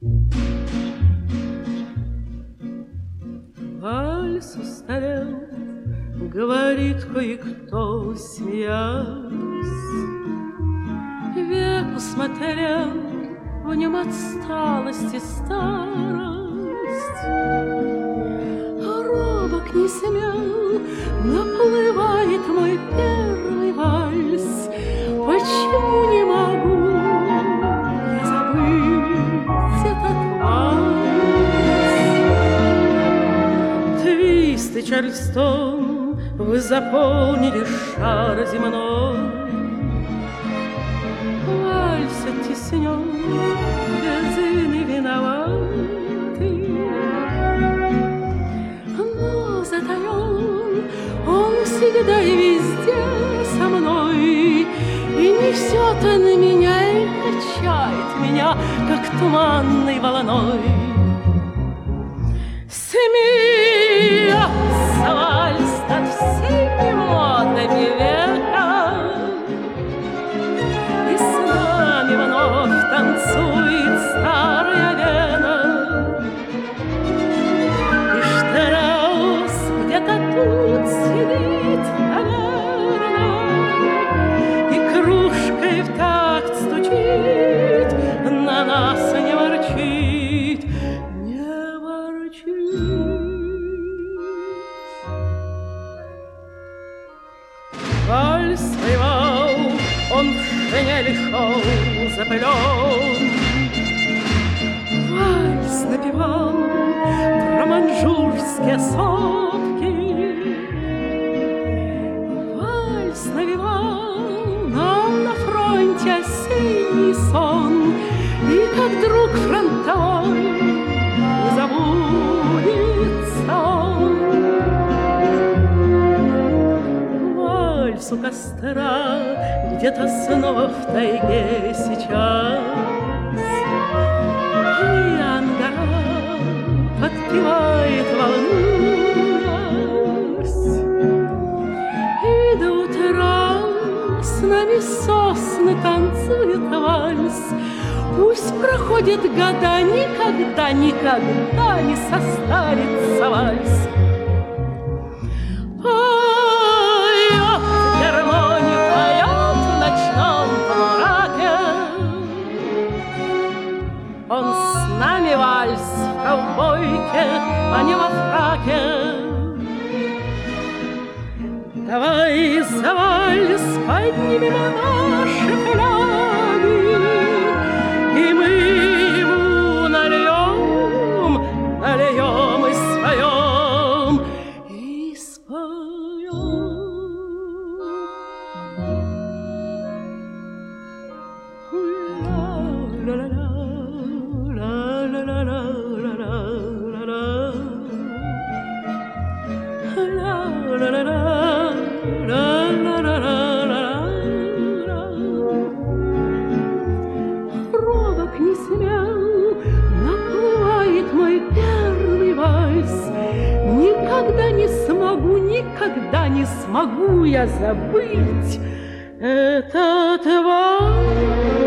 Вальс устарел, говорит кое-кто, смеясь. Век усмотрел в нем отсталость и старость. Робок не смел, наплывает мой первый вальс. Почему не могу я забыть этот вальс? Твист и Чарльстон, вы заполнили шар земной. Вальс оттеснен, без вины виноватый. Но затаен он всегда и везде со мной. И несет он меня и качает меня, как туманной волной. Смеется вальс над всеми модами века, и с нами вновь танцует старая Вена. И Штраус где-то тут сидит, наверное, и кружкой в такт стучит, на нас не ворчит, не ворчит. Вальс воевал, он в шинели шел запылен. Вальс напевал про манжурские сопки. Вальс навевал нам на фронте осенний сон. И как друг фронтовой не забудется он. Вальс у костра где-то снова в тайге сейчас. И ангара подпевает, волнуясь. И до утра с нами сосны танцуют вальс. Пусть проходят года, никогда, никогда не состарится вальс. Поет гармония, поет в ночном полумраке. Он с нами вальс в ковбойке, а не во фраке. Давай за вальс поднимем наши фляги, и мы ему нальем, нальем и споем, и споем. Ла-ла-ла-ла, ла-ла-ла-ла-ла-ла-ла-ла, ла-ла-ла-ла. Робок не смел, наплывает мой первый вальс. Никогда не смогу я забыть этот вальс.